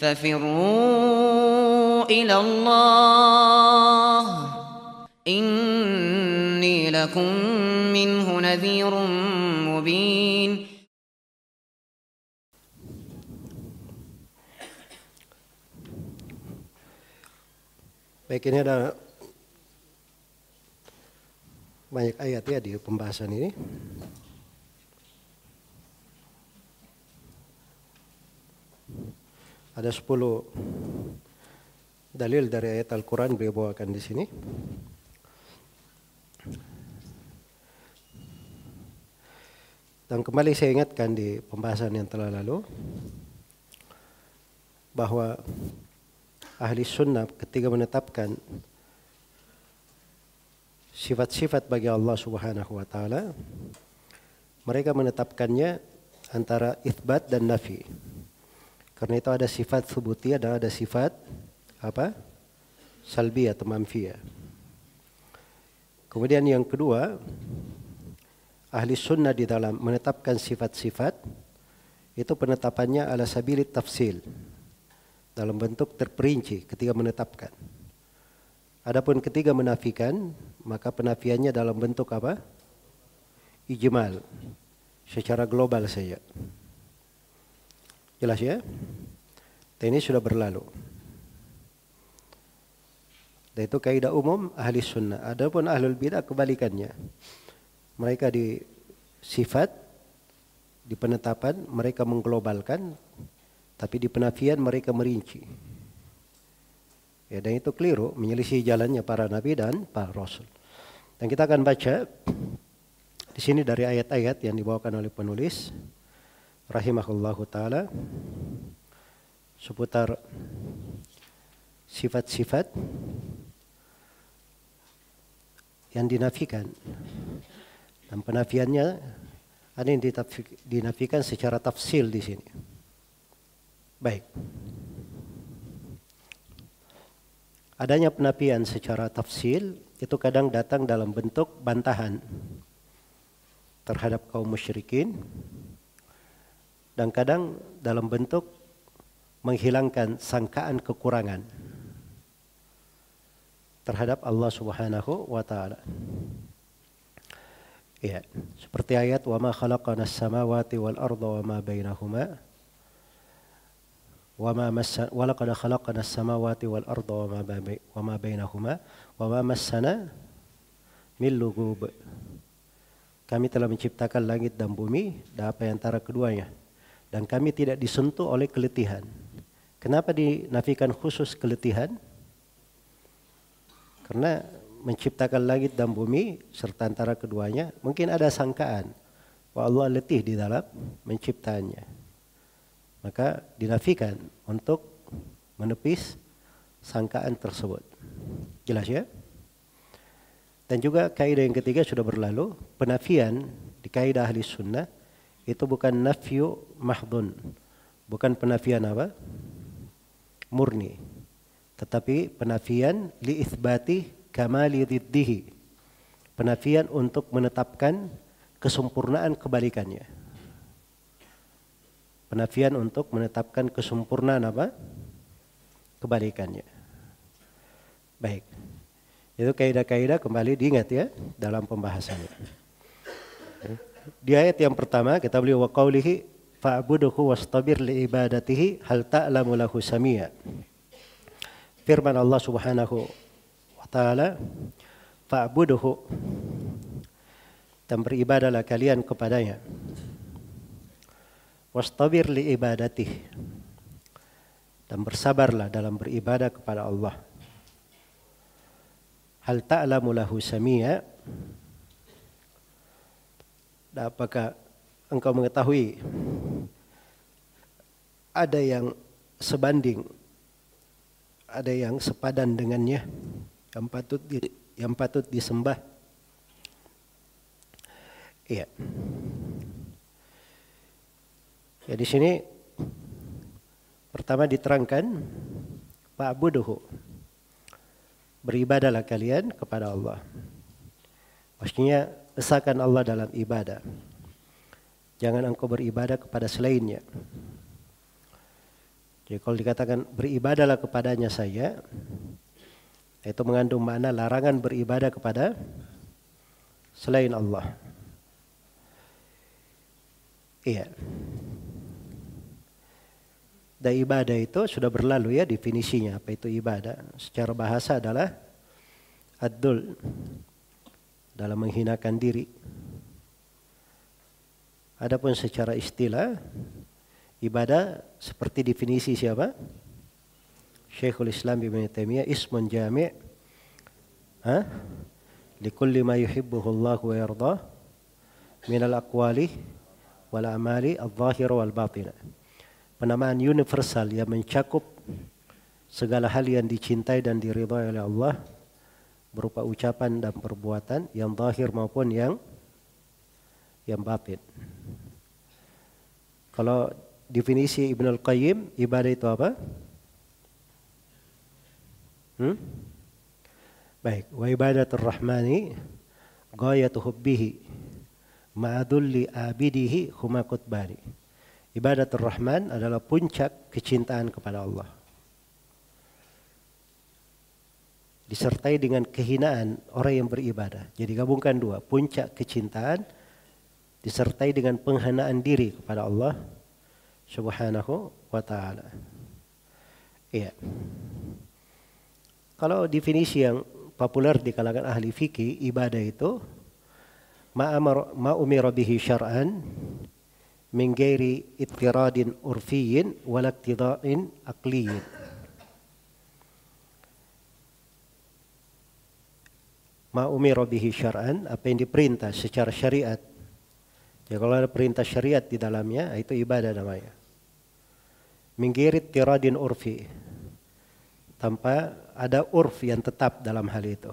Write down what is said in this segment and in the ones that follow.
ففروا إلى الله إني لكم منه نذير مبين. Baik, ini ada banyak ayat ya di pembahasan ini. Ada 10 dalil dari ayat Al-Quran beliau bawakan di sini. Dan kembali saya ingatkan di pembahasan yang telah lalu bahwa ahli sunnah ketika menetapkan sifat-sifat bagi Allah Subhanahu wa taala, mereka menetapkannya antara itsbat dan nafi. Karena itu ada sifat subutiyah dan ada sifat salbiyah atau manfiyah. Kemudian yang kedua, ahli sunnah di dalam menetapkan sifat-sifat itu penetapannya ala sabilit tafsil, dalam bentuk terperinci ketika menetapkan. Adapun ketika menafikan, maka penafiannya dalam bentuk ijmal, secara global saja. Jelas ya? Dan ini sudah berlalu. Dan itu kaidah umum ahli sunnah. Adapun ahlul bidah kebalikannya. Mereka di sifat, di penetapan mereka mengglobalkan, tapi di penafian mereka merinci. Ya, dan itu keliru, menyelisih jalannya para nabi dan para rasul. Dan kita akan baca di sini dari ayat-ayat yang dibawakan oleh penulis rahimahullahu taala seputar sifat-sifat yang dinafikan. Dan penafiannya ada yang dinafikan secara tafsil di sini. Baik. Adanya penafian secara tafsil itu kadang datang dalam bentuk bantahan terhadap kaum musyrikin, dan kadang dalam bentuk menghilangkan sangkaan kekurangan terhadap Allah Subhanahu wa taala. Ya, seperti ayat wa ma khalaqanas samawati wal arda wa ma bainahuma wa laqad khalaqanas samawati wal arda wa ma bainahuma wa ma massana min lughub. Kami telah menciptakan langit dan bumi dan apa yang antara keduanya, dan kami tidak disentuh oleh keletihan. Kenapa dinafikan khusus keletihan? Karena menciptakan langit dan bumi serta antara keduanya mungkin ada sangkaan bahwa Allah letih di dalam menciptanya. Maka dinafikan untuk menepis sangkaan tersebut. Jelas ya? Dan juga kaidah yang ketiga sudah berlalu, penafian di kaidah ahli sunnah itu bukan nafyu mahdun, bukan penafian murni, tetapi penafian li itsbati kamali dhiddihi, penafian untuk menetapkan kesempurnaan kebalikannya, penafian untuk menetapkan kesempurnaan kebalikannya. Baik, itu kaidah-kaidah kembali diingat ya dalam pembahasannya. Di ayat yang pertama kita beli wa qaulihi fa'budhu wastabir li ibadatihi hal ta'lamu lahu samia. Firman Allah Subhanahu wa taala, fa'budhu, dan beribadalah kalian kepadanya. Wastabir li ibadatihi, dan bersabarlah dalam beribadah kepada Allah. Hal ta'lamu lahu samia, dan apakah engkau mengetahui ada yang sebanding, ada yang sepadan dengannya, yang patut disembah? Iya. Ya, di sini pertama diterangkan fa'buduhu, beribadahlah kalian kepada Allah. Maksudnya esakan Allah dalam ibadah. Jangan engkau beribadah kepada selainnya. Jadi kalau dikatakan beribadahlah kepadanya saja, itu mengandung makna larangan beribadah kepada selain Allah. Iya. Dan ibadah itu sudah berlalu ya definisinya, apa itu ibadah. Secara bahasa adalah ad-dul, dalam menghinakan diri. Adapun secara istilah, ibadah seperti definisi siapa? Syekhul Islam Ibnu Taimiyah, ismun jami' likulli ma yuhibbuhu Allah wa yardah minal aqwali wal amali adh-dhahira wal batinah. Penamaan universal yang mencakup segala hal yang dicintai dan diridhai oleh Allah berupa ucapan dan perbuatan yang zahir maupun yang batin. Kalau definisi Ibnul Qayyim, ibadah itu apa? Baik, wa ibadatur rahmani ghayatu hubbihi ma'adulli abidihi huma qutbani. Ibadatur rahman adalah puncak kecintaan kepada Allah, disertai dengan kehinaan orang yang beribadah. Jadi gabungkan dua, puncak kecintaan disertai dengan penghinaan diri kepada Allah Subhanahu wa ta'ala. Iya. Kalau definisi yang populer di kalangan ahli fikih, ibadah itu ma umira bihi syar'an min ghairi ittiradin urfiyyin wala iqtida'in aqliyyin. Ma umira bihi syar'an, apa yang diperintah secara syariat. Ya, kalau ada perintah syariat di dalamnya, itu ibadah namanya. Min ghairi ittiradin urfi, tanpa ada urf yang tetap dalam hal itu.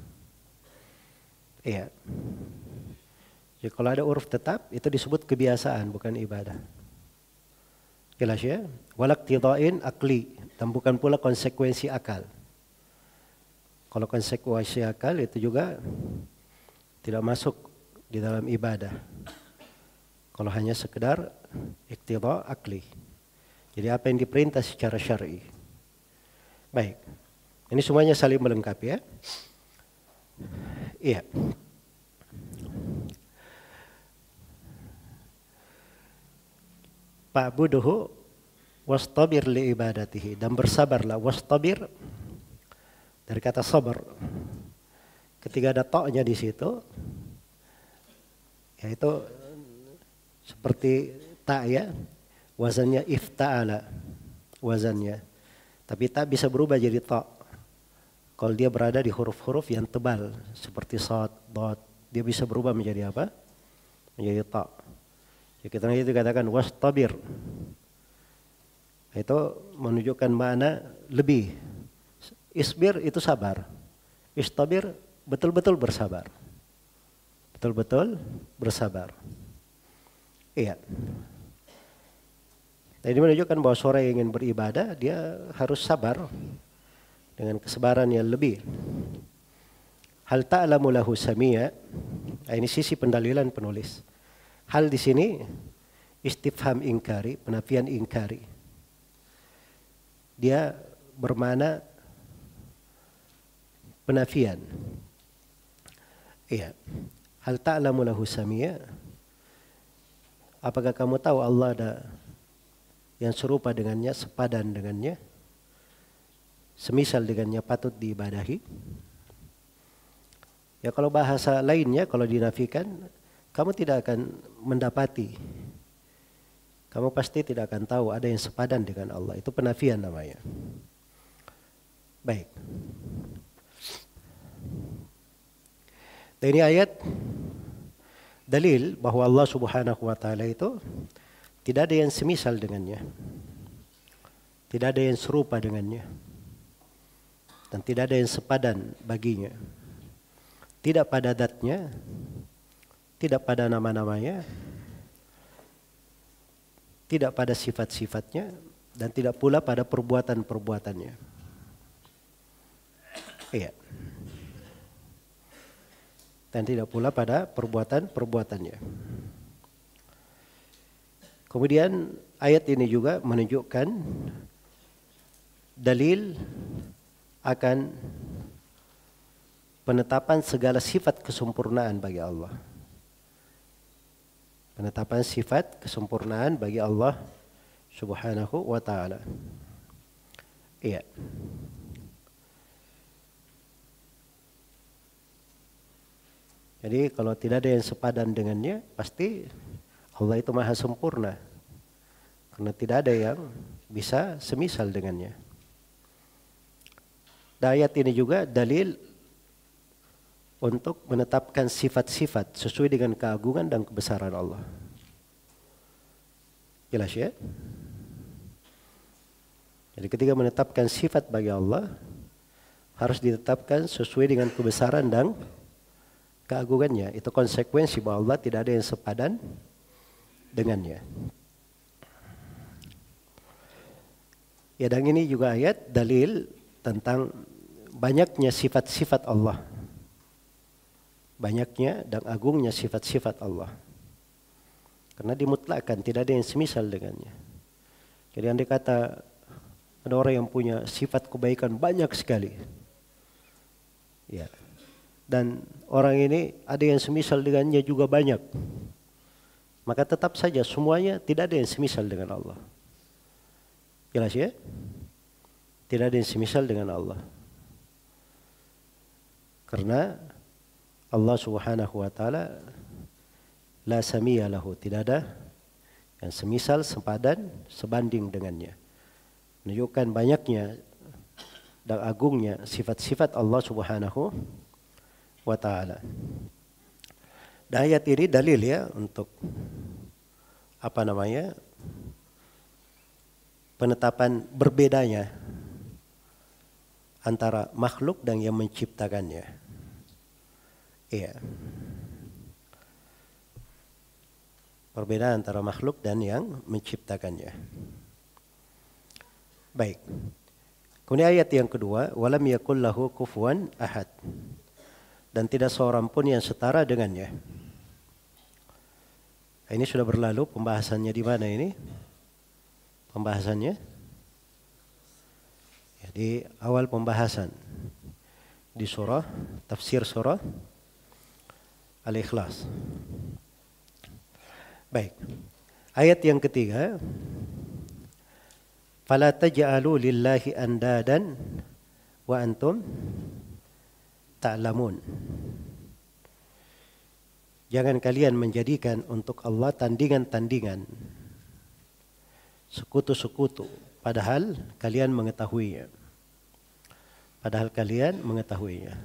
Iya. Jadi kalau ada urf tetap, itu disebut kebiasaan, bukan ibadah. Jelas ya? Walaktidhain akli, dan bukan pula konsekuensi akal. Kalau konsekuensi akal itu juga tidak masuk di dalam ibadah. Kalau hanya sekedar iktidha akli. Jadi apa yang diperintah secara syar'i. Baik. Ini semuanya saling melengkapi ya. Iya. Fa'buduhu wastabir li ibadatihi, dan bersabarlah. Wastabir dari kata sabar. Ketika ada ta'nya di situ, yaitu seperti ta ya, wazannya ifta'ala wazannya. Tapi ta bisa berubah jadi ta. Kalau dia berada di huruf-huruf yang tebal seperti shad, dad, dia bisa berubah menjadi apa? Menjadi ta. Ya, kita itu katakan wastabir. Itu menunjukkan makna lebih. Isbir itu sabar. Istabir betul-betul bersabar. Betul-betul bersabar. Iya. Dan ini menunjukkan bahwa seorang yang ingin beribadah, dia harus sabar dengan kesabaran yang lebih. Hal ta'lamu lahu samia. Ini sisi pendalilan penulis. Hal di sini istifham ingkari, penafian ingkari. Dia bermakna penafian. Iya. Hal ta'lamu lahu samia. Apakah kamu tahu Allah ada yang serupa dengannya, sepadan dengannya, semisal dengannya, patut diibadahi? Ya, kalau bahasa lainnya, kalau dinafikan, kamu tidak akan mendapati. Kamu pasti tidak akan tahu ada yang sepadan dengan Allah. Itu penafian namanya. Baik. Dan ini ayat dalil bahwa Allah Subhanahu wa ta'ala itu tidak ada yang semisal dengannya. Tidak ada yang serupa dengannya. Dan tidak ada yang sepadan baginya. Tidak pada zatnya, tidak pada nama-namanya, tidak pada sifat-sifatnya, dan tidak pula pada perbuatan-perbuatannya. Iya. Dan tidak pula pada perbuatan-perbuatannya. Kemudian ayat ini juga menunjukkan dalil akan penetapan segala sifat kesempurnaan bagi Allah. Penetapan sifat kesempurnaan bagi Allah Subhanahu wa ta'ala. Iya. Jadi kalau tidak ada yang sepadan dengannya, pasti Allah itu maha sempurna. Karena tidak ada yang bisa semisal dengannya. Dan ayat ini juga dalil untuk menetapkan sifat-sifat sesuai dengan keagungan dan kebesaran Allah. Jelas ya? Jadi ketika menetapkan sifat bagi Allah, harus ditetapkan sesuai dengan kebesaran dan keagungannya. Itu konsekuensi bahwa Allah tidak ada yang sepadan dengannya. Ya, dan ini juga ayat dalil tentang banyaknya sifat-sifat Allah. Banyaknya dan agungnya sifat-sifat Allah. Karena dimutlakkan, tidak ada yang semisal dengannya. Jadi andai kata ada orang yang punya sifat kebaikan banyak sekali. Ya. Dan orang ini ada yang semisal dengannya juga banyak. Maka tetap saja semuanya tidak ada yang semisal dengan Allah. Jelas ya? Tidak ada yang semisal dengan Allah. Karena Allah Subhanahu wa ta'ala la samiyya lahu, tidak ada yang semisal, sepadan, sebanding dengannya. Menunjukkan banyaknya dan agungnya sifat-sifat Allah Subhanahu wa ta'ala. Dan ayat ini dalil ya untuk penetapan berbedanya antara makhluk dan yang menciptakannya. Iya. Perbedaan antara makhluk dan yang menciptakannya. Baik. Kemudian ayat yang kedua, walam yakul lahu kufuwan ahad. Dan tidak seorang pun yang setara dengannya. Ini sudah berlalu pembahasannya di mana ini? Pembahasannya ya, di awal pembahasan di surah, tafsir surah Al-Ikhlas. Baik. Ayat yang ketiga, fala taj'alu lillahi andadan wa antum ta'lamun. Jangan kalian menjadikan untuk Allah tandingan-tandingan, sekutu-sekutu, padahal kalian mengetahuinya. Padahal kalian mengetahuinya.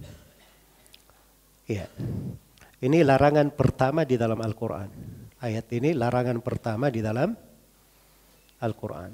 Iya. Ini larangan pertama di dalam Al-Quran. Ayat ini larangan pertama di dalam Al-Quran.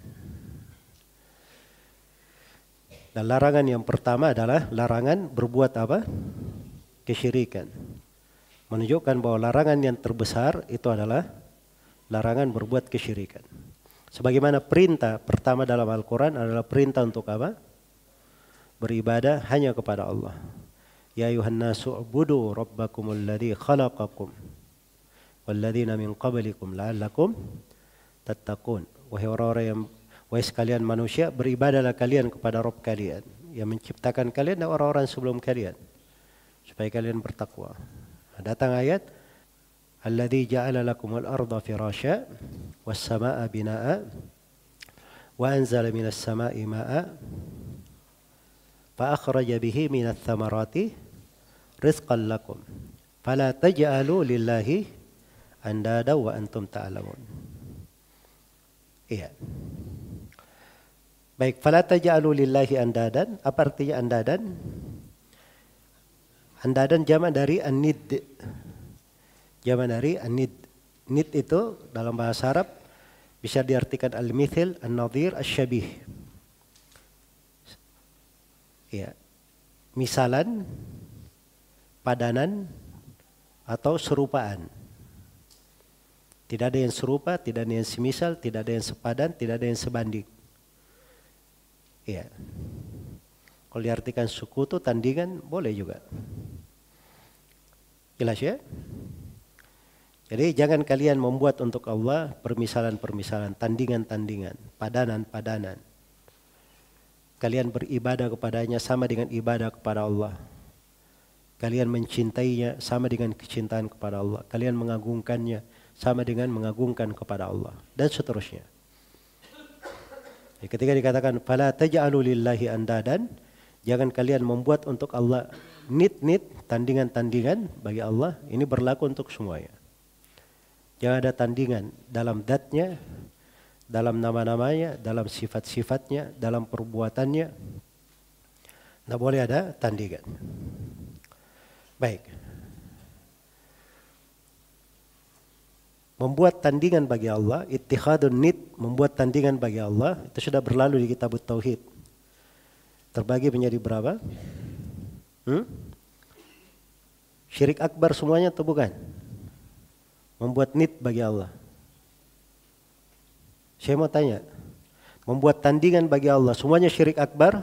Dan larangan yang pertama adalah larangan berbuat apa? Kesyirikan. Menunjukkan bahwa larangan yang terbesar itu adalah larangan berbuat kesyirikan. Sebagaimana perintah pertama dalam Al-Quran adalah perintah untuk apa? Beribadah hanya kepada Allah. Ya ayuhan nasu ubudu rabbakumul ladzi khalaqakum walladzina min qablikum la'allakum tattaqun. Wahai sekalian manusia, beribadahlah kalian kepada Rabb kalian yang menciptakan kalian dan orang-orang sebelum kalian supaya kalian bertakwa. Datang ayat alladzi ja'ala lakumul arda firasya was samaa'a binaa'a wa anzala minas samaa'i maa'a fa akhraja bihi minats thamarati rizqan lakum fala taj'alu lillahi andada wa antum ta'lamun. Iya. Baik, fala taj'alu lillahi andadan. Apa artinya andadan? Andadan jamak dari an-nid. Jamak dari an-nid. Nid itu dalam bahasa Arab bisa diartikan al-mithil, an-nadhir, asy-syabih. Ya. Misalan, padanan, atau serupaan. Tidak ada yang serupa, tidak ada yang semisal, tidak ada yang sepadan, tidak ada yang sebanding. Ya. Kalau diartikan sekutu, tandingan, boleh juga. Jelas ya? Jadi jangan kalian membuat untuk Allah permisalan-permisalan, tandingan-tandingan, padanan-padanan. Kalian beribadah kepadanya sama dengan ibadah kepada Allah. Kalian mencintainya sama dengan kecintaan kepada Allah. Kalian mengagungkannya sama dengan mengagungkan kepada Allah. Dan seterusnya. Ketika dikatakan fala taj'alu lillahi andadan, jangan kalian membuat untuk Allah nit-nit, tandingan-tandingan bagi Allah. Ini berlaku untuk semuanya. Jangan ada tandingan dalam dzatnya, dalam nama-namanya, dalam sifat-sifatnya, dalam perbuatannya. Tidak boleh ada tandingan. Baik. Membuat tandingan bagi Allah, ittikhadun nid, membuat tandingan bagi Allah, itu sudah berlalu di kitab Tauhid. Terbagi menjadi berapa? Syirik akbar semuanya atau bukan? Membuat nid bagi Allah. Saya mau tanya, membuat tandingan bagi Allah, semuanya syirik akbar?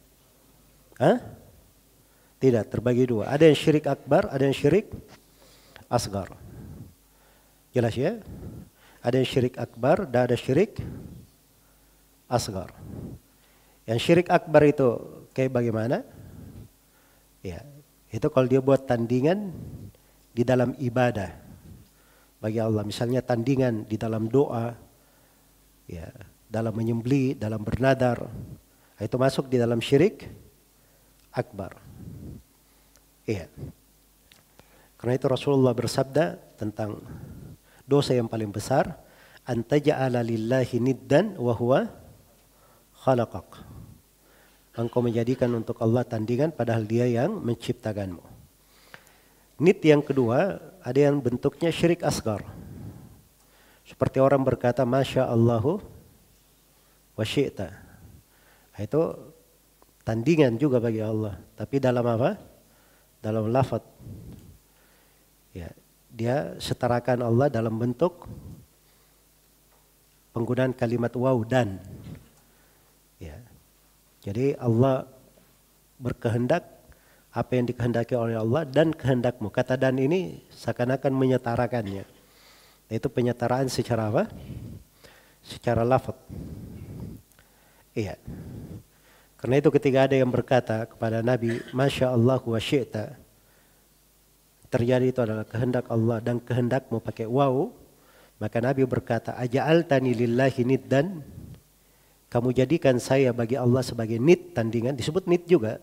Tidak, terbagi dua. Ada yang syirik akbar, ada yang syirik asgar. Jelas ya? Ada yang syirik akbar dan ada syirik asgar. Yang syirik akbar itu kayak bagaimana? Ya, itu kalau dia buat tandingan di dalam ibadah bagi Allah. Misalnya tandingan di dalam doa, ya, dalam menyembelih, dalam bernadar. Itu masuk di dalam syirik akbar. Iya. Karena itu Rasulullah bersabda tentang dosa yang paling besar, antaja'ala lillahi niddan wa huwa khalaqak. Engkau menjadikan untuk Allah tandingan padahal dia yang menciptakanmu. Nid yang kedua, ada yang bentuknya syirik asgar. Seperti orang berkata Masya Allahu wa syi'ta. Itu tandingan juga bagi Allah. Tapi dalam apa? Dalam lafaz. Ya, dia setarakan Allah dalam bentuk penggunaan kalimat waw dan. Ya. Jadi Allah berkehendak apa yang dikehendaki oleh Allah dan kehendakmu. Kata dan ini seakan-akan menyetarakannya. Itu penyetaraan secara apa? Secara lafaz. Iya. Karena itu ketika ada yang berkata kepada Nabi, Masya Allah wa syi'ta, terjadi itu adalah kehendak Allah dan kehendakmu pakai waw, maka Nabi berkata, aja'altani lillahi niddan, kamu jadikan saya bagi Allah sebagai nid, tandingan, disebut nid juga.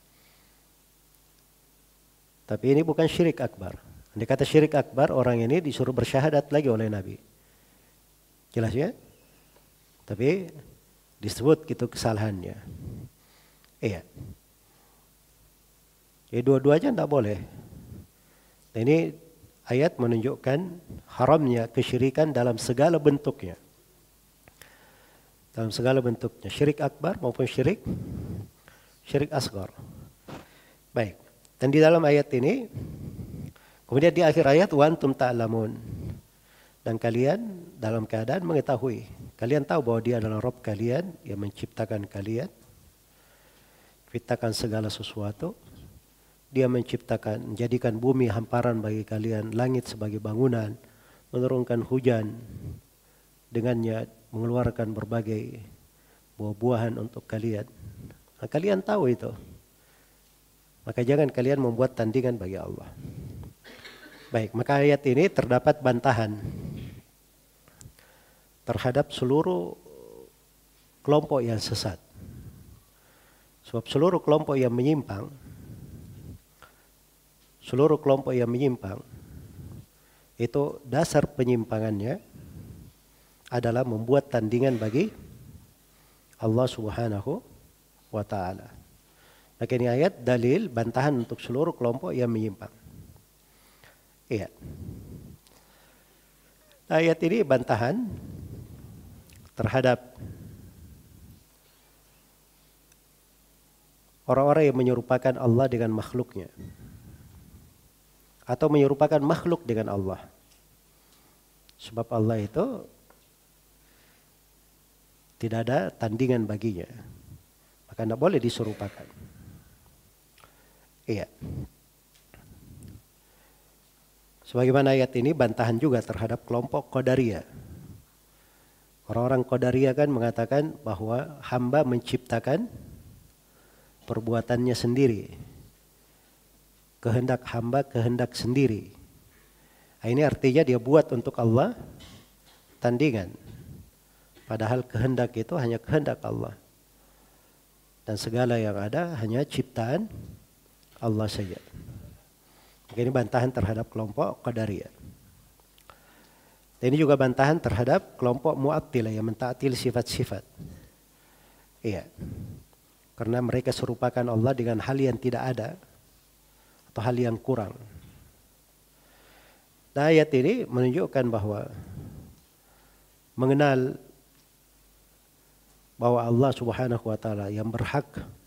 Tapi ini bukan syirik akbar. Andai kata syirik akbar, orang ini disuruh bersyahadat lagi oleh Nabi. Jelas ya? Tapi disebut gitu kesalahannya. Iya. Jadi dua-duanya tidak boleh. Nah, ini ayat menunjukkan haramnya kesyirikan dalam segala bentuknya. Dalam segala bentuknya. Syirik akbar maupun syirik asgar. Baik. Dan di dalam ayat ini, kemudian di akhir ayat, wa antum ta'lamun. Dan kalian dalam keadaan mengetahui. Kalian tahu bahwa dia adalah Rabb kalian yang menciptakan kalian. Ciptakan segala sesuatu. Dia menciptakan, menjadikan bumi hamparan bagi kalian, langit sebagai bangunan, menurunkan hujan, dengannya mengeluarkan berbagai buah-buahan untuk kalian. Nah, kalian tahu itu. Maka jangan kalian membuat tandingan bagi Allah. Baik, maka ayat ini terdapat bantahan terhadap seluruh kelompok yang sesat. Sebab seluruh kelompok yang menyimpang, itu dasar penyimpangannya adalah membuat tandingan bagi Allah Subhanahu wa ta'ala. Maka ini ayat dalil bantahan untuk seluruh kelompok yang menyimpang. Iya. Ayat ini bantahan terhadap orang-orang yang menyerupakan Allah dengan makhluknya. Atau menyerupakan makhluk dengan Allah. Sebab Allah itu tidak ada tandingan baginya. Maka tidak boleh diserupakan. Iya. Sebagaimana ayat ini bantahan juga terhadap kelompok Qadariyah. Orang-orang Qadariyah kan mengatakan bahwa hamba menciptakan perbuatannya sendiri. Kehendak hamba, kehendak sendiri. Nah, ini artinya dia buat untuk Allah tandingan. Padahal kehendak itu hanya kehendak Allah. Dan segala yang ada hanya ciptaan Allah saja. Ini bantahan terhadap kelompok Qadariyah. Dan ini juga bantahan terhadap kelompok Mu'attilah yang mentaatil sifat-sifat. Iya. Karena mereka serupakan Allah dengan hal yang tidak ada atau hal yang kurang. Nah, ayat ini menunjukkan bahwa mengenal bahwa Allah Subhanahu wa taala yang berhak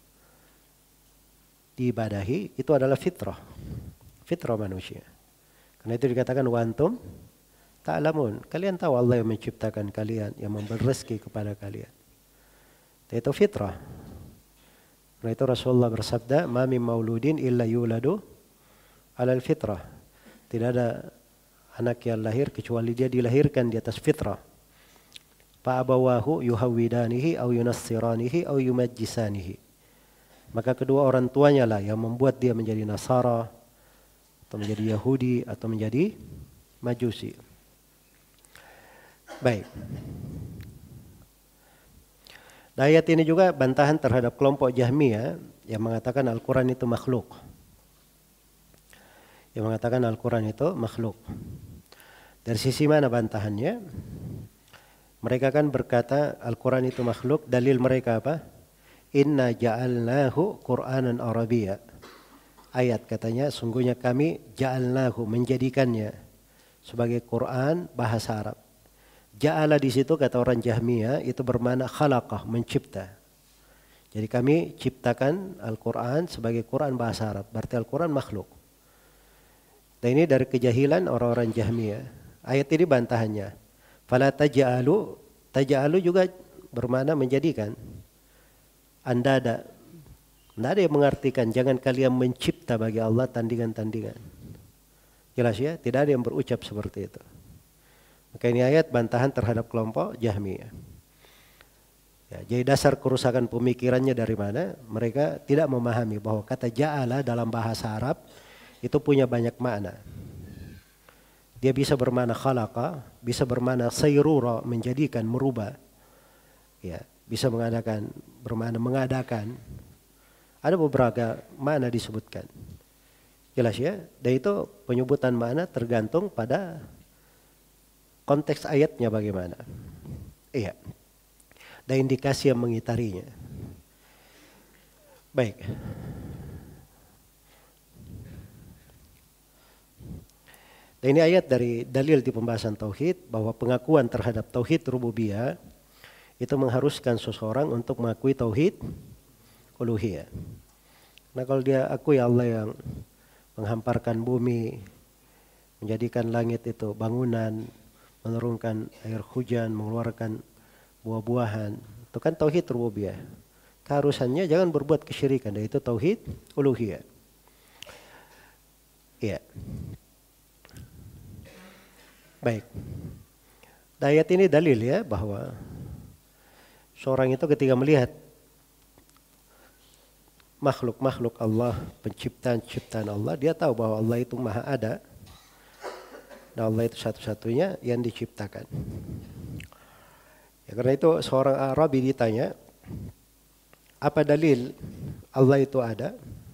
diibadahi itu adalah fitrah. Fitrah manusia. Karena itu dikatakan wa antum ta'lamun. Kalian tahu Allah yang menciptakan kalian, yang memberi rezeki kepada kalian. Itu fitrah. Karena itu Rasulullah bersabda, "Ma min mauludin illa yuladu 'alal fitrah." Tidak ada anak yang lahir kecuali dia dilahirkan di atas fitrah. Fa abawahu yuhawwidanihi aw yunassiranihi aw yumajjisanihi. Maka kedua orang tuanya lah yang membuat dia menjadi Nasara atau menjadi Yahudi atau menjadi Majusi. Baik. Nah, ayat ini juga bantahan terhadap kelompok Jahmiyah yang mengatakan Al-Quran itu makhluk. Yang mengatakan Al-Quran itu makhluk. Dari sisi mana bantahannya? Mereka kan berkata Al-Quran itu makhluk. Dalil mereka apa? Inna ja'alnahu Qur'anan Arabiyya. Ayat katanya, sungguhnya kami ja'alnahu, menjadikannya sebagai Quran bahasa Arab. Ja'ala di situ kata orang Jahmiyah itu bermakna khalaqah, mencipta. Jadi kami ciptakan Al-Quran sebagai Quran bahasa Arab. Berarti Al-Quran makhluk. Dan ini dari kejahilan orang-orang Jahmiyah. Ayat ini bantahannya. Fala taj'alu, taj'alu juga bermakna menjadikan. Andada. Tidak ada yang mengartikan jangan kalian mencipta bagi Allah tandingan-tandingan. Jelas ya? Tidak ada yang berucap seperti itu. Maka ini ayat bantahan terhadap kelompok Jahmiyah. Ya, jadi dasar kerusakan pemikirannya dari mana? Mereka tidak memahami bahwa kata ja'ala dalam bahasa Arab itu punya banyak makna. Dia bisa bermakna khalaqa, bisa bermakna sayrura, menjadikan, merubah. Ya, bisa mengadakan, bermakna mengadakan. Ada beberapa makna disebutkan. Jelas ya? Dan itu penyebutan makna tergantung pada konteks ayatnya bagaimana. Iya. Dan indikasi yang mengitarinya. Baik. Dan ini ayat dari dalil di pembahasan tauhid bahwa pengakuan terhadap tauhid rububiyah itu mengharuskan seseorang untuk mengakui tauhid uluhiyah. Nah, kalau dia akui Allah yang menghamparkan bumi, menjadikan langit itu bangunan, menurunkan air hujan, mengeluarkan buah-buahan, itu kan tauhid rububiyah. Keharusannya jangan berbuat kesyirikan, dan itu tauhid uluhiyah. Iya. Baik. Ayat ini dalil ya bahwa seorang itu ketika melihat makhluk-makhluk Allah, penciptaan-ciptaan Allah, dia tahu bahwa Allah itu maha ada. Dan Allah itu satu-satunya yang diciptakan. Ya, karena itu seorang Arabi ditanya, apa dalil Allah itu ada?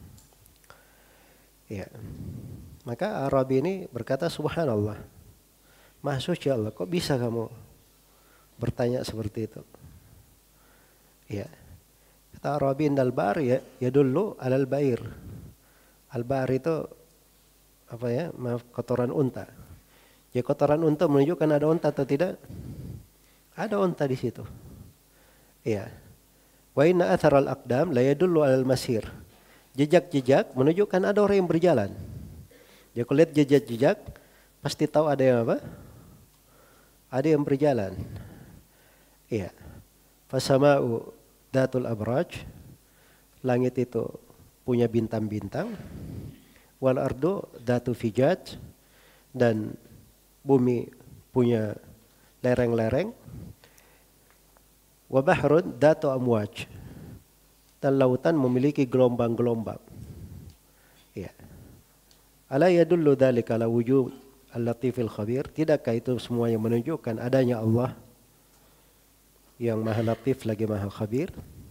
Ya. Maka Arabi ini berkata, subhanallah, maha suci Allah, kok bisa kamu bertanya seperti itu? Ya. Kata Arabi, indal bar ya dulu alal bair. Al-bar itu apa ya? Maaf, kotoran unta. Ya, kotoran unta menunjukkan ada unta atau tidak? Ada unta di situ. Iya. Wa inna atharal aqdam la yadullu alal masir. Jejak-jejak menunjukkan ada orang yang berjalan. Ya, kalau lihat jejak-jejak pasti tahu ada yang apa? Ada yang berjalan. Iya. Fasama'u datul abraj. Langit itu punya bintang-bintang. Wal ardu datu fijaj. Dan bumi punya lereng-lereng. Wa bahrun datu amwaj. dan lautan memiliki gelombang-gelombang. Ya. Ala yadullu dzalika ala wujud al-latifil khabir? Tidakkah itu semuanya menunjukkan adanya Allah yang Maha Latif lagi Maha Khabir?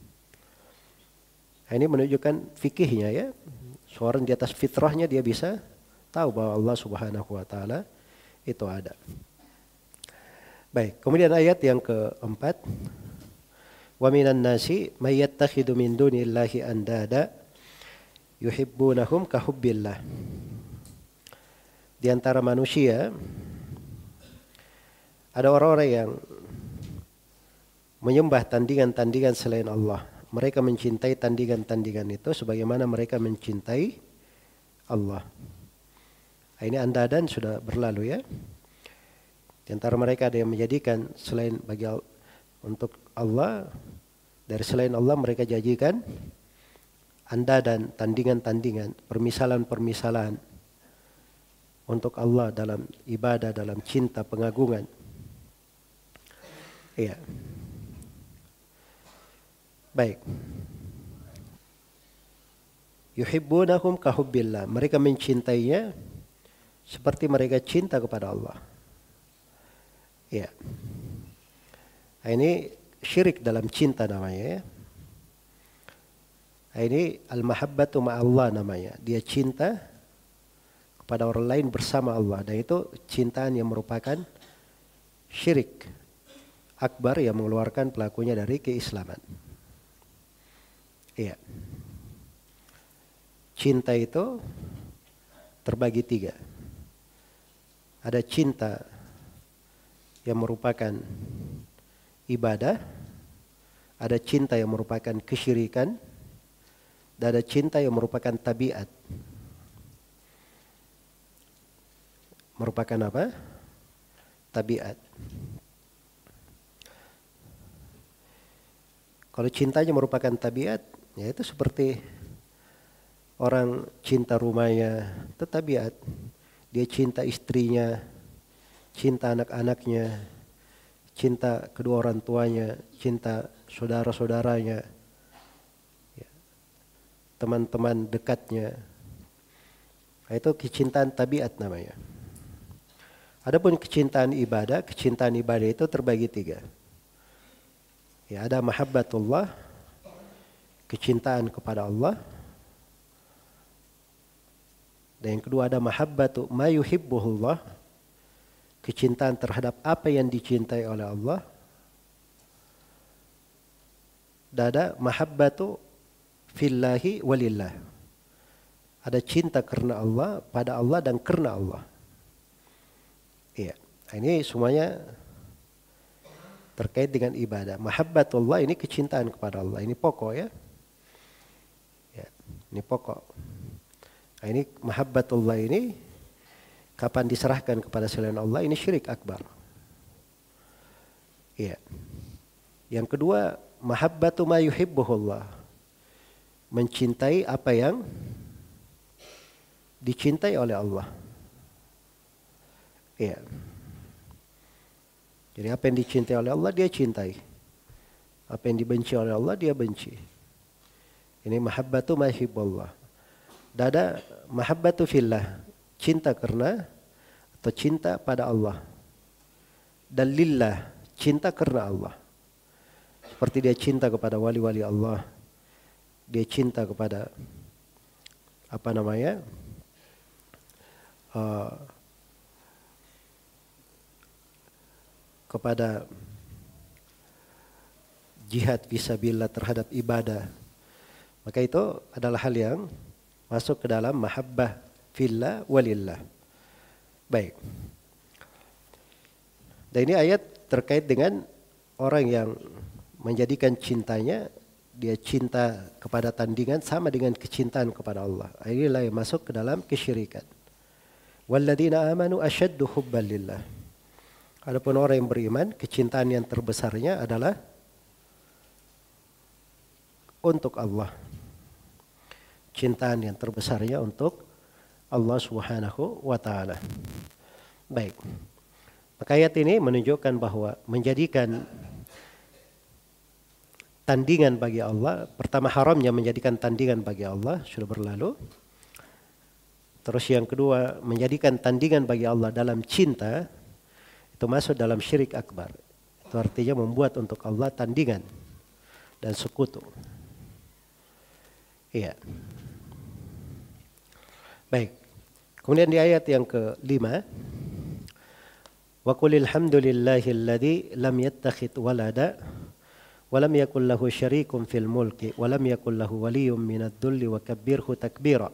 Ini menunjukkan fikihnya ya. Seorang di atas fitrahnya dia bisa tahu bahwa Allah Subhanahu wa taala itu ada. Baik, kemudian ayat yang keempat. Wa minan nasi may yattakhidhu min dunillahi andada yuhibbunahum ka hubbillah. Di antara manusia ada orang-orang yang menyembah tandingan-tandingan selain Allah. Mereka mencintai tandingan-tandingan itu sebagaimana mereka mencintai Allah. Ini andadan sudah berlalu ya. Di antara mereka ada yang menjadikan selain bagi untuk Allah, dari selain Allah mereka jadikan andadan, tandingan-tandingan, permisalan-permisalan untuk Allah dalam ibadah, dalam cinta, pengagungan. Iya. Baik. Yuhibbunahum ka hubbillah. Mereka mencintainya seperti mereka cinta kepada Allah. Ya. Ini syirik dalam cinta namanya ya. Ini al-mahabbatu ma'allah namanya. Dia cinta kepada orang lain bersama Allah. Dan itu cintaan yang merupakan syirik akbar yang mengeluarkan pelakunya dari keislaman. Iya. Cinta itu terbagi tiga. Ada cinta yang merupakan ibadah, ada cinta yang merupakan kesyirikan, dan ada cinta yang merupakan tabiat. Merupakan apa? Tabiat. Kalau cintanya merupakan tabiat, ya itu seperti orang cinta rumahnya, itu tabiat. Dia cinta istrinya, cinta anak-anaknya, cinta kedua orang tuanya, cinta saudara-saudaranya, ya, teman-teman dekatnya. Nah, itu kecintaan tabiat namanya. Adapun kecintaan ibadah itu terbagi tiga. Ya, ada mahabbatullah, kecintaan kepada Allah. Dan yang kedua ada mahabbatu ma yuhibbuhullah, kecintaan terhadap apa yang dicintai oleh Allah. Dan ada mahabbatu fillahi walillah, ada cinta karena Allah, pada Allah dan karena Allah. Iya, ini semuanya terkait dengan ibadah. Mahabbatullah ini kecintaan kepada Allah, ini pokok ya. Ya, ini pokok. Nah, ini mahabbatullah ini kapan diserahkan kepada selain Allah, ini syirik akbar. Iya. Yang kedua, mahabbatu ma yuhibbuhullah, mencintai apa yang dicintai oleh Allah. Iya. Jadi apa yang dicintai oleh Allah dia cintai. Apa yang dibenci oleh Allah dia benci. Ini mahabbatu ma yuhibbullah. Dan ada mahabbatu fillah, cinta karena atau cinta pada Allah. Dan lillah, cinta karena Allah. Seperti dia cinta kepada wali-wali Allah. Dia cinta kepada kepada jihad fisabilillah terhadap ibadah. Maka itu adalah hal yang masuk ke dalam mahabbah fillah walillah. Baik. Dan ini ayat terkait dengan orang yang menjadikan cintanya, dia cinta kepada tandingan sama dengan kecintaan kepada Allah. Inilah yang masuk ke dalam kesyirikan. Walladzina amanu asyaddu hubban lillah. Adapun orang yang beriman, kecintaan yang terbesarnya adalah untuk Allah. Cintaan yang terbesarnya untuk Allah Subhanahu wa taala. Baik. Maka ayat ini menunjukkan bahwa menjadikan tandingan bagi Allah. Pertama, haramnya menjadikan tandingan bagi Allah, sudah berlalu. Terus yang kedua, menjadikan tandingan bagi Allah dalam cinta, itu masuk dalam syirik akbar. Itu artinya membuat untuk Allah tandingan dan sekutu. Iya. Baik. Kemudian di ayat yang ke-5, wa qulil hamdulillahilladzi lam yattakhidh walada wa lam yakul lahu syarikun fil mulki wa lam yakul lahu waliyyun minadh dhulli wa kabbirhu takbira.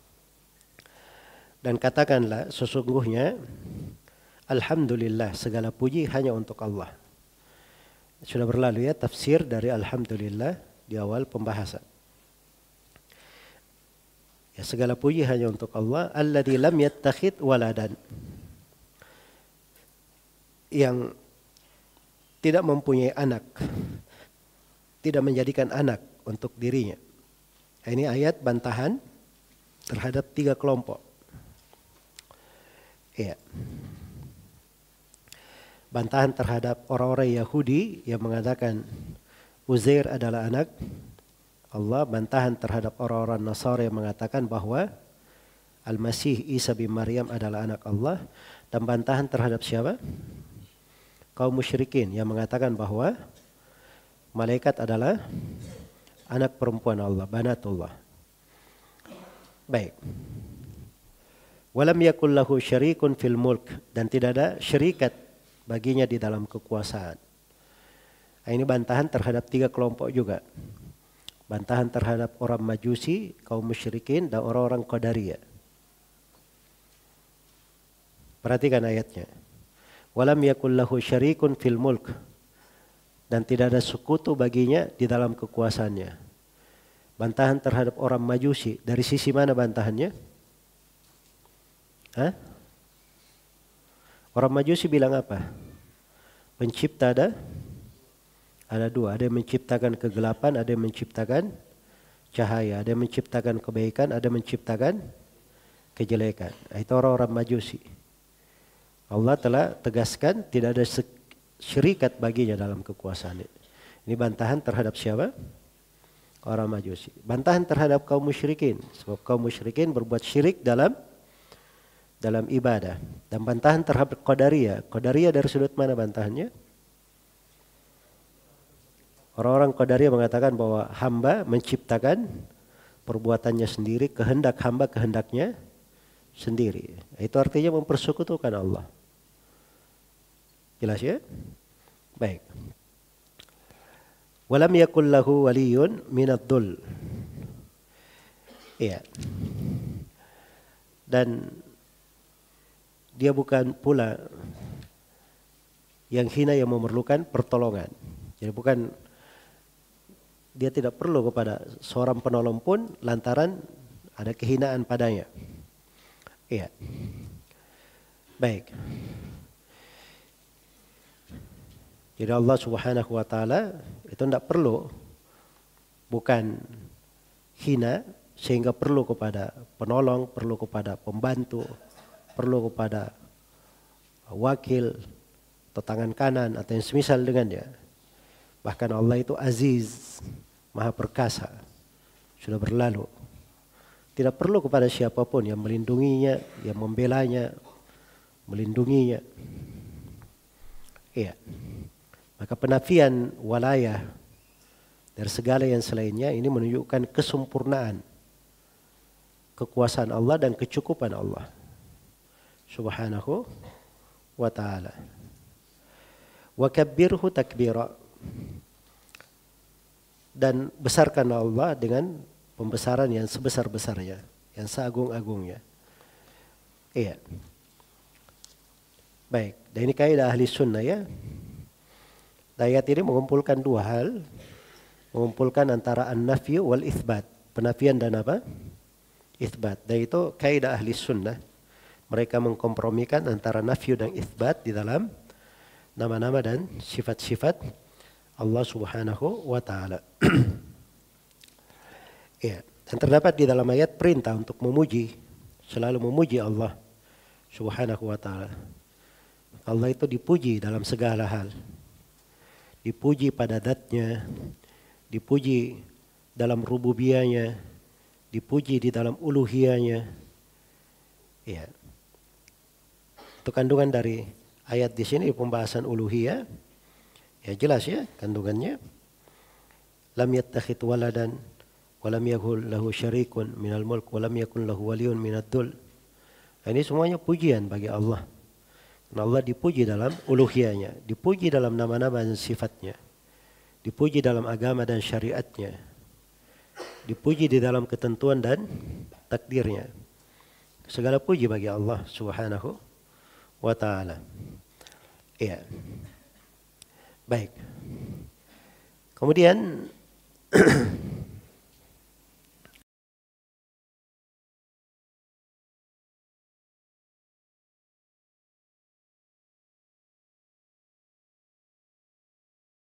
Dan katakanlah, sesungguhnya alhamdulillah, segala puji hanya untuk Allah. Sudah berlalu ya tafsir dari alhamdulillah di awal pembahasan. Ya, segala puji hanya untuk Allah, alladzi lam yattakhidh waladan, yang tidak mempunyai anak, tidak menjadikan anak untuk dirinya. Ini ayat bantahan terhadap 3 kelompok. Ya. Bantahan terhadap orang-orang Yahudi yang mengatakan Uzair adalah anak Allah, bantahan terhadap orang-orang Nasara yang mengatakan bahwa Al-Masih Isa bin Maryam adalah anak Allah, dan bantahan terhadap siapa? Kaum musyrikin yang mengatakan bahwa malaikat adalah anak perempuan Allah, banatullah. Baik. Walam yakul lahu syarikun fil mulk, dan tidak ada syarikat baginya di dalam kekuasaan. Ini bantahan terhadap 3 kelompok juga. Bantahan terhadap orang Majusi, kaum musyrikin, dan orang-orang Qadariyah. Perhatikan ayatnya. Walam yakul lahu syarikun fil mulk, dan tidak ada sekutu baginya di dalam kekuasaannya. Bantahan terhadap orang Majusi, dari sisi mana bantahannya? Hah? Orang Majusi bilang apa? Pencipta ada 2, ada yang menciptakan kegelapan, ada yang menciptakan cahaya, ada yang menciptakan kebaikan, ada yang menciptakan kejelekan. Itu orang-orang Majusi. Allah telah tegaskan tidak ada syarikat baginya dalam kekuasaan. Ini bantahan terhadap siapa? Orang Majusi. Bantahan terhadap kaum musyrikin, sebab kaum musyrikin berbuat syirik dalam ibadah. Dan bantahan terhadap Qadariyah. Qadariyah dari sudut mana bantahannya? Orang-orang Qadariyah mengatakan bahwa hamba menciptakan perbuatannya sendiri, kehendak hamba kehendaknya sendiri. Itu artinya mempersekutukan Allah. Jelas ya? Baik. Walam yakul lahu waliyun minadh dhul. Iya. Dan dia bukan pula yang hina yang memerlukan pertolongan. Jadi dia tidak perlu kepada seorang penolong pun lantaran ada kehinaan padanya. Iya. Baik. Jadi Allah Subhanahu wa taala itu tidak perlu, bukan hina sehingga perlu kepada penolong, perlu kepada pembantu, perlu kepada wakil atau tangan kanan atau yang semisal dengannya. Bahkan Allah itu aziz, maha perkasa, sudah berlalu. Tidak perlu kepada siapapun yang melindunginya, yang membelanya, melindunginya. Iya. Maka penafian walayah dari segala yang selainnya ini menunjukkan kesempurnaan kekuasaan Allah dan kecukupan Allah Subhanahu wa ta'ala. Wa kabbirhu takbira, dan besarkan Allah dengan pembesaran yang sebesar-besarnya, yang seagung-agungnya. Iya. Baik, dan ini kaidah ahli sunnah ya. Ayat ini mengumpulkan 2 hal, mengumpulkan antara an-nafyu wal itsbat, penafian dan apa? Itsbat. Dan itu kaidah ahli sunnah. Mereka mengkompromikan antara nafyu dan itsbat di dalam nama-nama dan sifat-sifat Allah Subhanahu wa ta'ala. Ya, dan terdapat di dalam ayat perintah untuk memuji, selalu memuji Allah Subhanahu wa ta'ala. Allah itu dipuji dalam segala hal. Dipuji pada zatnya, dipuji dalam rububiyahnya, dipuji di dalam uluhiyahnya. Ya. Itu kandungan dari ayat di sini pembahasan uluhiyah. Ya jelas ya kandungannya. Lam yattakhid waladan wa lam yakul lahu syarikun minal mulk wa lam yakun lahu waliyun minad dhul. Ini semuanya pujian bagi Allah. Karena Allah dipuji dalam uluhiyahnya, dipuji dalam nama-nama dan sifatnya, dipuji dalam agama dan syariatnya, dipuji di dalam ketentuan dan takdirnya. Segala puji bagi Allah Subhanahu wa ta'ala. Iya. Baik. Kemudian